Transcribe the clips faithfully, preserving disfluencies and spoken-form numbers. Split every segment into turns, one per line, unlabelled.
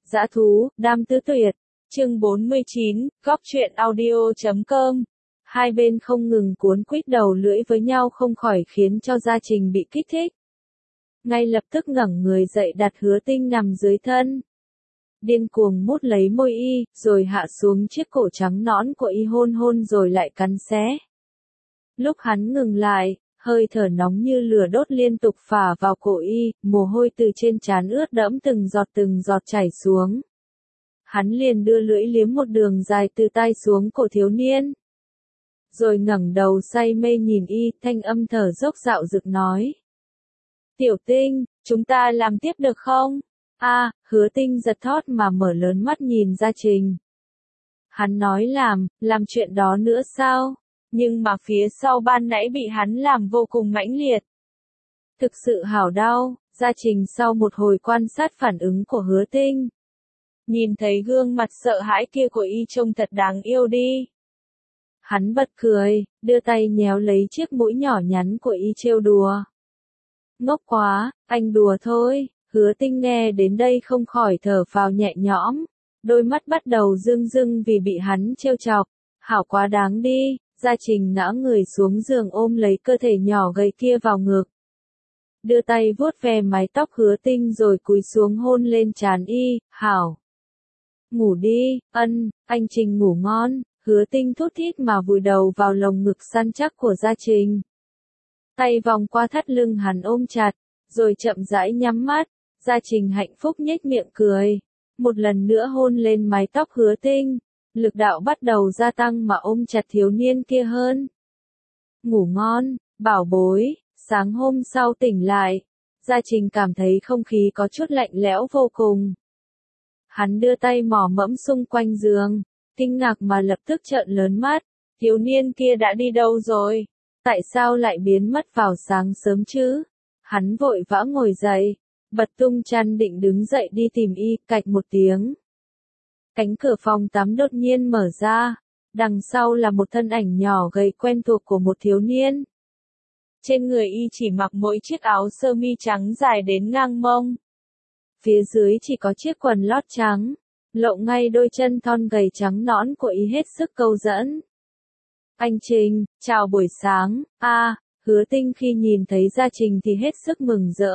Dã thú, Đam Tứ Tuyệt. Chương bốn mươi chín, góc truyện audio chấm com. Hai bên không ngừng cuốn quýt đầu lưỡi với nhau không khỏi khiến cho Gia Trình bị kích thích. Ngay lập tức ngẩng người dậy đặt Hứa Tinh nằm dưới thân. Điên cuồng mút lấy môi y, rồi hạ xuống chiếc cổ trắng nõn của y hôn hôn rồi lại cắn xé. Lúc hắn ngừng lại, hơi thở nóng như lửa đốt liên tục phả vào cổ y, mồ hôi từ trên trán ướt đẫm từng giọt từng giọt chảy xuống. Hắn liền đưa lưỡi liếm một đường dài từ tai xuống cổ thiếu niên. Rồi ngẩng đầu say mê nhìn y, thanh âm thở dốc dạo dực nói. Tiểu Tinh, chúng ta làm tiếp được không? A, à, Hứa Tinh giật thót mà mở lớn mắt nhìn Gia Trình. Hắn nói làm, làm chuyện đó nữa sao? Nhưng mà phía sau ban nãy bị hắn làm vô cùng mãnh liệt. Thực sự hảo đau, Gia Trình sau một hồi quan sát phản ứng của Hứa Tinh. Nhìn thấy gương mặt sợ hãi kia của y trông thật đáng yêu đi. Hắn bật cười, đưa tay nhéo lấy chiếc mũi nhỏ nhắn của y trêu đùa. Ngốc quá, anh đùa thôi. Hứa Tinh nghe đến đây không khỏi thở phào nhẹ nhõm. Đôi mắt bắt đầu rưng rưng vì bị hắn trêu chọc. Hảo quá đáng đi. Gia Trình ngã người xuống giường ôm lấy cơ thể nhỏ gầy kia vào ngực. Đưa tay vuốt ve mái tóc Hứa Tinh rồi cúi xuống hôn lên trán y, hảo. Ngủ đi, ân, anh Trình ngủ ngon. Hứa Tinh thút thít mà vùi đầu vào lồng ngực săn chắc của Gia Trình. Tay vòng qua thắt lưng hắn ôm chặt, rồi chậm rãi nhắm mắt. Gia Trình hạnh phúc nhếch miệng cười. Một lần nữa hôn lên mái tóc Hứa Tinh. Lực đạo bắt đầu gia tăng mà ôm chặt thiếu niên kia hơn. Ngủ ngon, bảo bối. Sáng hôm sau tỉnh lại, Gia Trình cảm thấy không khí có chút lạnh lẽo vô cùng. Hắn đưa tay mò mẫm xung quanh giường, kinh ngạc mà lập tức trợn lớn mắt. Thiếu niên kia đã đi đâu rồi? Tại sao lại biến mất vào sáng sớm chứ? Hắn vội vã ngồi dậy, bật tung chăn định đứng dậy đi tìm y, cạch một tiếng. Cánh cửa phòng tắm đột nhiên mở ra, đằng sau là một thân ảnh nhỏ gầy quen thuộc của một thiếu niên. Trên người y chỉ mặc mỗi chiếc áo sơ mi trắng dài đến ngang mông. Phía dưới chỉ có chiếc quần lót trắng, lộ ngay đôi chân thon gầy trắng nõn của y hết sức câu dẫn. Anh Trình, chào buổi sáng. A, à, Hứa Tinh khi nhìn thấy Gia Trình thì hết sức mừng rỡ.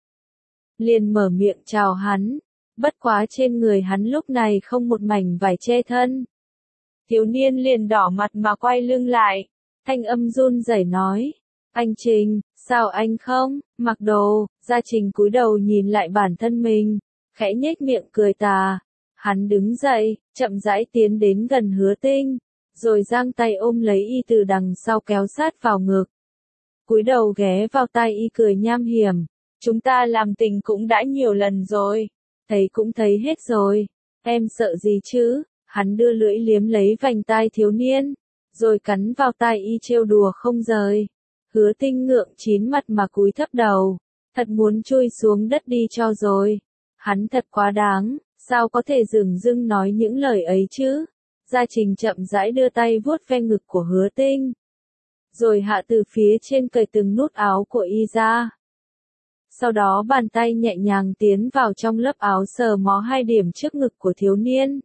Liền mở miệng chào hắn. Bất quá trên người hắn lúc này không một mảnh vải che thân. Thiếu niên liền đỏ mặt mà quay lưng lại. Thanh âm run rẩy nói. Anh Trình, sao anh không mặc đồ? Gia Trình cúi đầu nhìn lại bản thân mình, khẽ nhếch miệng cười tà. Hắn đứng dậy, chậm rãi tiến đến gần Hứa Tinh, rồi giang tay ôm lấy y từ đằng sau kéo sát vào ngực. Cúi đầu ghé vào tai y cười nham hiểm. Chúng ta làm tình cũng đã nhiều lần rồi. Thấy cũng thấy hết rồi. Em sợ gì chứ? Hắn đưa lưỡi liếm lấy vành tai thiếu niên, rồi cắn vào tai y trêu đùa không rời. Hứa Tinh ngượng chín mặt mà cúi thấp đầu. Thật muốn chui xuống đất đi cho rồi. Hắn thật quá đáng, sao có thể dửng dưng nói những lời ấy chứ? Gia Trình chậm rãi đưa tay vuốt ve ngực của Hứa Tinh. Rồi hạ từ phía trên cởi từng nút áo của y ra. Sau đó bàn tay nhẹ nhàng tiến vào trong lớp áo sờ mó hai điểm trước ngực của thiếu niên.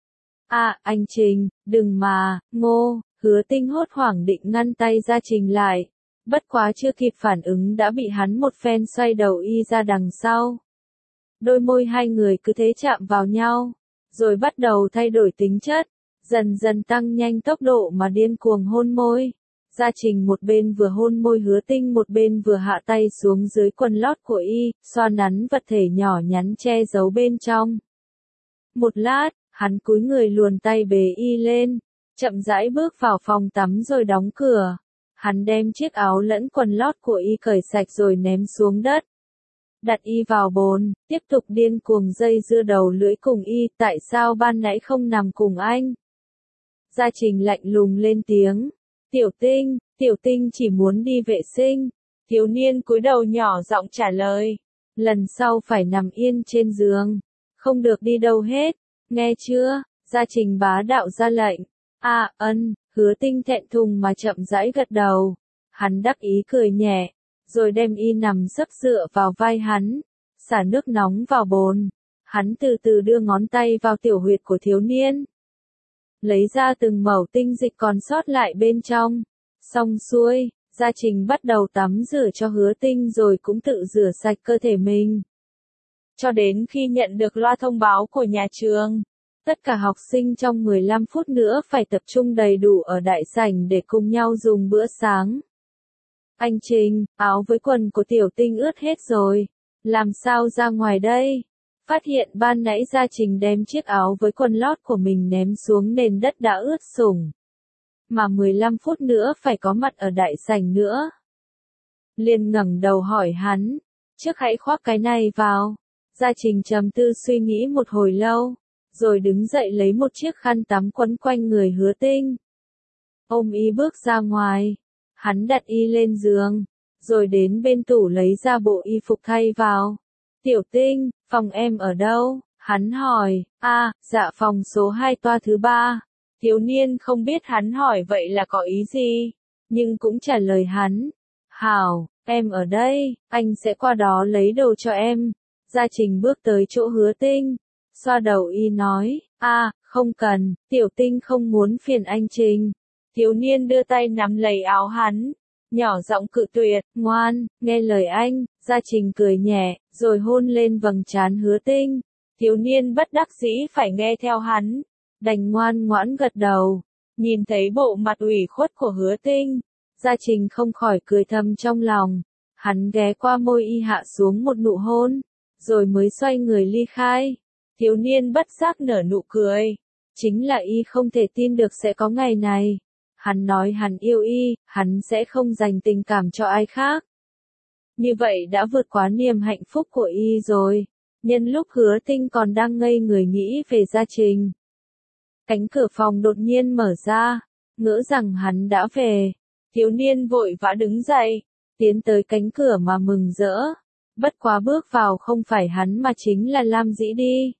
À, anh Trình, đừng mà, ngô. Hứa Tinh hốt hoảng định ngăn tay Gia Trình lại. Bất quá chưa kịp phản ứng đã bị hắn một phen xoay đầu y ra đằng sau. Đôi môi hai người cứ thế chạm vào nhau, rồi bắt đầu thay đổi tính chất, dần dần tăng nhanh tốc độ mà điên cuồng hôn môi. Gia Trình một bên vừa hôn môi Hứa Tinh một bên vừa hạ tay xuống dưới quần lót của y, xoa nắn vật thể nhỏ nhắn che giấu bên trong. Một lát, hắn cúi người luồn tay bế y lên, chậm rãi bước vào phòng tắm rồi đóng cửa. Hắn đem chiếc áo lẫn quần lót của y cởi sạch rồi ném xuống đất. Đặt y vào bồn, tiếp tục điên cuồng dây dưa đầu lưỡi cùng y, tại sao ban nãy không nằm cùng anh? Gia Trình lạnh lùng lên tiếng. Tiểu Tinh, Tiểu Tinh chỉ muốn đi vệ sinh. Thiếu niên cúi đầu nhỏ giọng trả lời. Lần sau phải nằm yên trên giường. Không được đi đâu hết. Nghe chưa? Gia Trình bá đạo ra lệnh. À, ân. Hứa Tinh thẹn thùng mà chậm rãi gật đầu. Hắn đắc ý cười nhẹ, rồi đem y nằm sấp dựa vào vai hắn, xả nước nóng vào bồn. Hắn từ từ đưa ngón tay vào tiểu huyệt của thiếu niên. Lấy ra từng mẩu tinh dịch còn sót lại bên trong. Xong xuôi, Gia Trình bắt đầu tắm rửa cho Hứa Tinh rồi cũng tự rửa sạch cơ thể mình. Cho đến khi nhận được loa thông báo của nhà trường, tất cả học sinh trong mười lăm phút nữa phải tập trung đầy đủ ở đại sảnh để cùng nhau dùng bữa sáng. Anh Trình, áo với quần của Tiểu Tinh ướt hết rồi. Làm sao ra ngoài đây? Phát hiện ban nãy Gia Trình đem chiếc áo với quần lót của mình ném xuống nền đất đã ướt sũng. Mà mười lăm phút nữa phải có mặt ở đại sảnh nữa. Liền ngẩng đầu hỏi hắn, trước hãy khoác cái này vào. Gia Trình trầm tư suy nghĩ một hồi lâu, rồi đứng dậy lấy một chiếc khăn tắm quấn quanh người Hứa Tinh. Ôm y bước ra ngoài, hắn đặt y lên giường, rồi đến bên tủ lấy ra bộ y phục thay vào. Tiểu Tinh, phòng em ở đâu? Hắn hỏi, a, à, dạ phòng số hai toa thứ ba. Thiếu niên không biết hắn hỏi vậy là có ý gì, nhưng cũng trả lời hắn. Hảo, em ở đây, anh sẽ qua đó lấy đồ cho em. Gia Trình bước tới chỗ Hứa Tinh, xoa đầu y nói, a, à, không cần, Tiểu Tinh không muốn phiền anh Trình. Thiếu niên đưa tay nắm lấy áo hắn, nhỏ giọng cự tuyệt, ngoan, nghe lời anh. Gia Trình cười nhẹ, rồi hôn lên vầng trán Hứa Tinh. Thiếu niên bất đắc dĩ phải nghe theo hắn, đành ngoan ngoãn gật đầu. Nhìn thấy bộ mặt ủy khuất của Hứa Tinh, Gia Trình không khỏi cười thầm trong lòng. Hắn ghé qua môi y hạ xuống một nụ hôn, rồi mới xoay người ly khai. Thiếu niên bất giác nở nụ cười. Chính là y không thể tin được sẽ có ngày này. Hắn nói hắn yêu y, hắn sẽ không dành tình cảm cho ai khác. Như vậy đã vượt quá niềm hạnh phúc của y rồi. Nhân lúc Hứa Tinh còn đang ngây người nghĩ về Gia Trình, cánh cửa phòng đột nhiên mở ra, ngỡ rằng hắn đã về. Thiếu niên vội vã đứng dậy, tiến tới cánh cửa mà mừng rỡ. Bất quá bước vào không phải hắn mà chính là Lam Dĩ đi.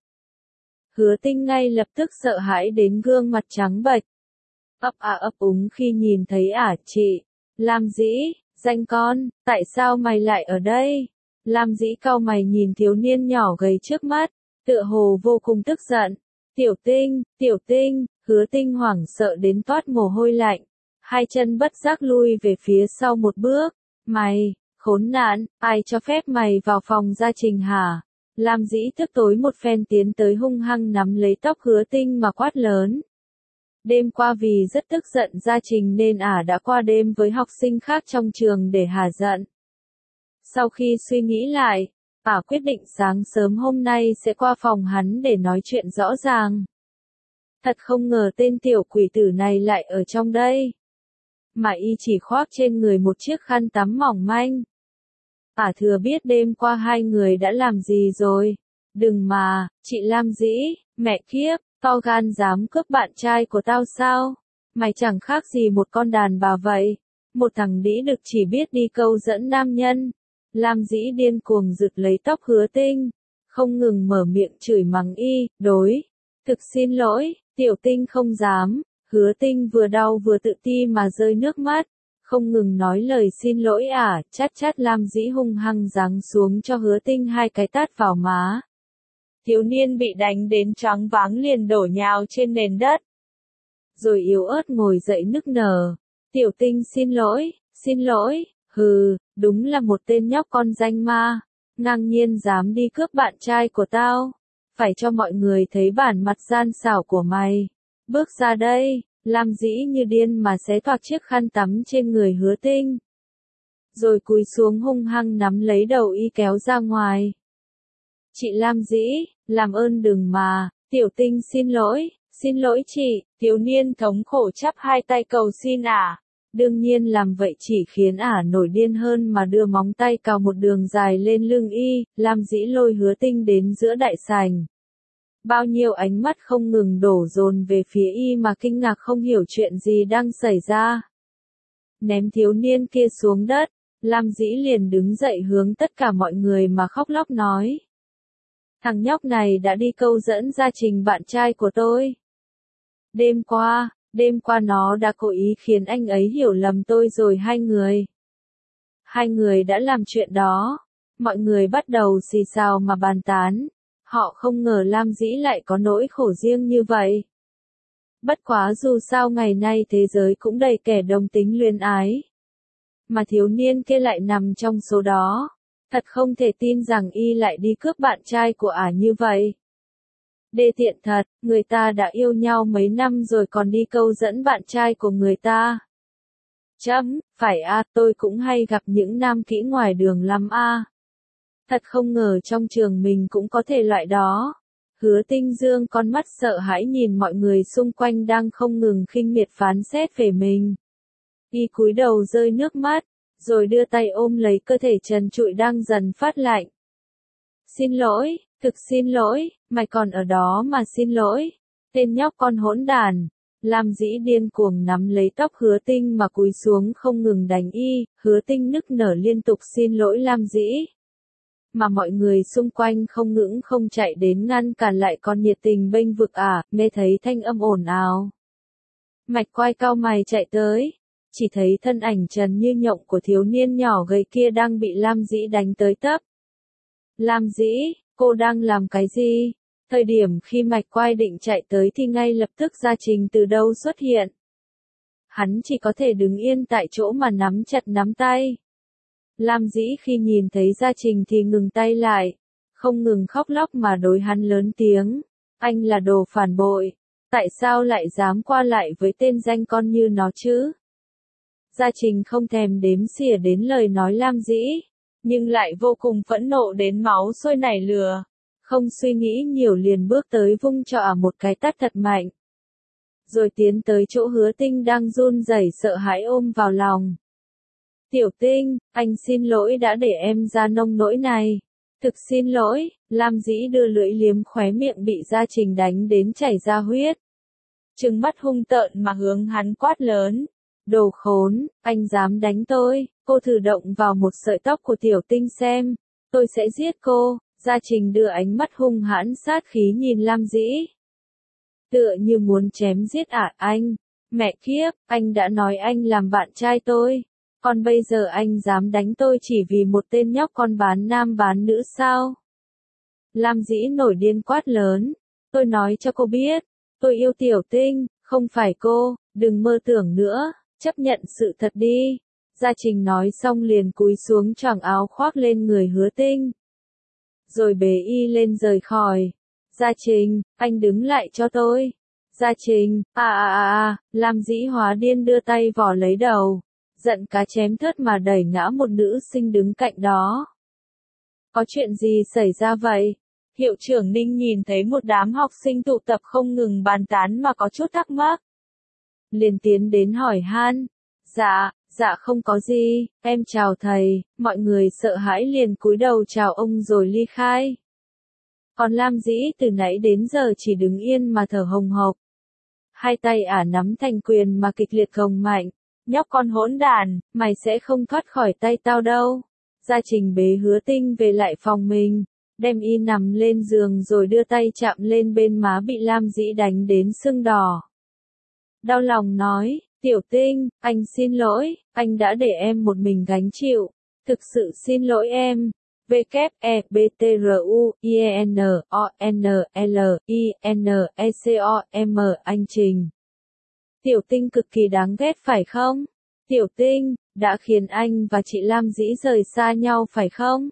Hứa Tinh ngay lập tức sợ hãi đến gương mặt trắng bệch. Ấp à ấp úng khi nhìn thấy ả chị. Lam Dĩ, danh con, tại sao mày lại ở đây? Lam Dĩ cau mày nhìn thiếu niên nhỏ gầy trước mắt, tựa hồ vô cùng tức giận. Tiểu Tinh, Tiểu Tinh, Hứa Tinh hoảng sợ đến toát mồ hôi lạnh. Hai chân bất giác lui về phía sau một bước. Mày, khốn nạn, ai cho phép mày vào phòng Gia Trình hả? Lam Dĩ tức tối một phen tiến tới hung hăng nắm lấy tóc Hứa Tinh mà quát lớn. Đêm qua vì rất tức giận Gia Trình nên ả đã qua đêm với học sinh khác trong trường để hả giận. Sau khi suy nghĩ lại, ả quyết định sáng sớm hôm nay sẽ qua phòng hắn để nói chuyện rõ ràng. Thật không ngờ tên tiểu quỷ tử này lại ở trong đây. Mà y chỉ khoác trên người một chiếc khăn tắm mỏng manh. Ả thừa biết đêm qua hai người đã làm gì rồi. Đừng mà, chị Lam Dĩ, mẹ kiếp, to gan dám cướp bạn trai của tao sao? Mày chẳng khác gì một con đàn bà vậy. Một thằng đĩ đực chỉ biết đi câu dẫn nam nhân. Lam Dĩ điên cuồng giật lấy tóc Hứa Tinh, không ngừng mở miệng chửi mắng y, đối. Thực xin lỗi, Tiểu Tinh không dám. Hứa Tinh vừa đau vừa tự ti mà rơi nước mắt, không ngừng nói lời xin lỗi ả, chát chát Lam Dĩ hung hăng giáng xuống cho Hứa Tinh hai cái tát vào má. Thiếu niên bị đánh đến choáng váng liền đổ nhào trên nền đất. Rồi yếu ớt ngồi dậy nức nở. Tiểu Tinh xin lỗi, xin lỗi, hừ, đúng là một tên nhóc con danh ma, ngang nhiên dám đi cướp bạn trai của tao. Phải cho mọi người thấy bản mặt gian xảo của mày. Bước ra đây, Lam Dĩ như điên mà xé toạc chiếc khăn tắm trên người Hứa Tinh. Rồi cúi xuống hung hăng nắm lấy đầu y kéo ra ngoài. Chị Lam Dĩ, làm ơn đừng mà, Tiểu Tinh xin lỗi, xin lỗi chị. Thiếu niên thống khổ chắp hai tay cầu xin ả. Đương nhiên làm vậy chỉ khiến ả nổi điên hơn mà đưa móng tay cào một đường dài lên lưng y. Lam Dĩ lôi Hứa Tinh đến giữa đại sảnh. Bao nhiêu ánh mắt không ngừng đổ dồn về phía y mà kinh ngạc không hiểu chuyện gì đang xảy ra. Ném thiếu niên kia xuống đất, Lam Dĩ liền đứng dậy hướng tất cả mọi người mà khóc lóc nói. Thằng nhóc này đã đi câu dẫn Gia Trình bạn trai của tôi. Đêm qua, đêm qua nó đã cố ý khiến anh ấy hiểu lầm tôi rồi hai người. Hai người đã làm chuyện đó. Mọi người bắt đầu xì xào mà bàn tán. Họ không ngờ Lam Dĩ lại có nỗi khổ riêng như vậy. Bất quá dù sao ngày nay thế giới cũng đầy kẻ đồng tính luyến ái. Mà thiếu niên kia lại nằm trong số đó. Thật không thể tin rằng y lại đi cướp bạn trai của ả như vậy. Đê tiện thật, người ta đã yêu nhau mấy năm rồi còn đi câu dẫn bạn trai của người ta. Chấm, phải a, tôi cũng hay gặp những nam kỹ ngoài đường lắm a. Thật không ngờ trong trường mình cũng có thể loại đó. Hứa Tinh dương con mắt sợ hãi nhìn mọi người xung quanh đang không ngừng khinh miệt phán xét về mình. Y cúi đầu rơi nước mắt, rồi đưa tay ôm lấy cơ thể trần trụi đang dần phát lạnh. Xin lỗi, thực xin lỗi, mày còn ở đó mà xin lỗi. Tên nhóc con hỗn đàn. Lam Dĩ điên cuồng nắm lấy tóc Hứa Tinh mà cúi xuống không ngừng đánh y, Hứa Tinh nức nở liên tục xin lỗi Lam Dĩ. Mà mọi người xung quanh không ngững không chạy đến ngăn cản lại còn nhiệt tình bênh vực ả, nghe thấy thanh âm ồn ào. Mạch Quai cau mày chạy tới, chỉ thấy thân ảnh trần như nhộng của thiếu niên nhỏ gầy kia đang bị Lam Dĩ đánh tới tấp. Lam Dĩ, cô đang làm cái gì? Thời điểm khi Mạch Quai định chạy tới thì ngay lập tức Gia Trình từ đâu xuất hiện. Hắn chỉ có thể đứng yên tại chỗ mà nắm chặt nắm tay. Lam Dĩ khi nhìn thấy Gia Trình thì ngừng tay lại, không ngừng khóc lóc mà đối hắn lớn tiếng. Anh là đồ phản bội, tại sao lại dám qua lại với tên danh con như nó chứ? Gia Trình không thèm đếm xỉa đến lời nói Lam Dĩ, nhưng lại vô cùng phẫn nộ đến máu sôi nảy lửa. Không suy nghĩ nhiều liền bước tới vung cho ả một cái tát thật mạnh. Rồi tiến tới chỗ Hứa Tinh đang run rẩy sợ hãi ôm vào lòng. Tiểu Tinh, anh xin lỗi đã để em ra nông nỗi này. Thực xin lỗi, Lam Dĩ đưa lưỡi liếm khóe miệng bị Gia Trình đánh đến chảy ra huyết. Trừng mắt hung tợn mà hướng hắn quát lớn. Đồ khốn, anh dám đánh tôi, cô thử động vào một sợi tóc của Tiểu Tinh xem, tôi sẽ giết cô. Gia Trình đưa ánh mắt hung hãn sát khí nhìn Lam Dĩ. Tựa như muốn chém giết ả anh. Mẹ kiếp, anh đã nói anh làm bạn trai tôi. Còn bây giờ anh dám đánh tôi chỉ vì một tên nhóc con bán nam bán nữ sao? Lam Dĩ nổi điên quát lớn. Tôi nói cho cô biết, tôi yêu Tiểu Tinh, không phải cô, đừng mơ tưởng nữa, chấp nhận sự thật đi. Gia Trình nói xong liền cúi xuống choàng áo khoác lên người Hứa Tinh. Rồi bế y lên rời khỏi. Gia Trình, anh đứng lại cho tôi. Gia Trình, à à à à, Lam Dĩ hóa điên đưa tay vò lấy đầu. Giận cá chém thớt mà đẩy ngã một nữ sinh đứng cạnh đó. Có chuyện gì xảy ra vậy? Hiệu trưởng Ninh nhìn thấy một đám học sinh tụ tập không ngừng bàn tán mà có chút thắc mắc. Liền tiến đến hỏi han. Dạ, dạ không có gì, em chào thầy, mọi người sợ hãi liền cúi đầu chào ông rồi ly khai. Còn Lam Dĩ từ nãy đến giờ chỉ đứng yên mà thở hồng hộc. Hai tay ả nắm thành quyền mà kịch liệt gồng mạnh. Nhóc con hỗn đàn, mày sẽ không thoát khỏi tay tao đâu. Gia Trình bế Hứa Tinh về lại phòng mình, đem y nằm lên giường rồi đưa tay chạm lên bên má bị Lam Dĩ đánh đến sưng đỏ. Đau lòng nói, Tiểu Tinh, anh xin lỗi, anh đã để em một mình gánh chịu. Thực sự xin lỗi em. W E B T R U I E N O N L I N E C O M anh Trình. Tiểu Tinh cực kỳ đáng ghét phải không? Tiểu Tinh, đã khiến anh và chị Lam Dĩ rời xa nhau phải không?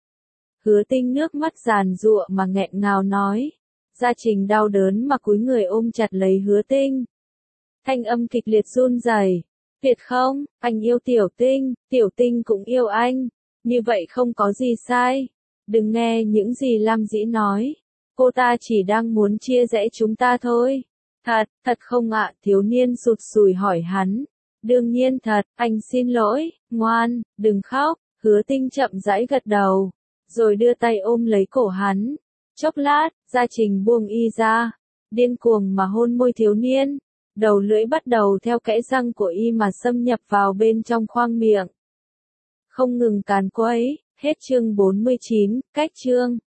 Hứa Tinh nước mắt giàn giụa mà nghẹn ngào nói. Gia Trình đau đớn mà cúi người ôm chặt lấy Hứa Tinh. Thanh âm kịch liệt run rẩy. Tuyệt không, anh yêu Tiểu Tinh, Tiểu Tinh cũng yêu anh. Như vậy không có gì sai. Đừng nghe những gì Lam Dĩ nói. Cô ta chỉ đang muốn chia rẽ chúng ta thôi. Thật, thật không ạ? Thiếu niên sụt sùi hỏi hắn. Đương nhiên thật, anh xin lỗi, ngoan, đừng khóc. Hứa Tinh chậm rãi gật đầu, rồi đưa tay ôm lấy cổ hắn. Chốc lát, Gia Trình buông y ra, điên cuồng mà hôn môi thiếu niên. Đầu lưỡi bắt đầu theo kẽ răng của y mà xâm nhập vào bên trong khoang miệng. Không ngừng càn quấy, hết chương bốn mươi chín, cách chương.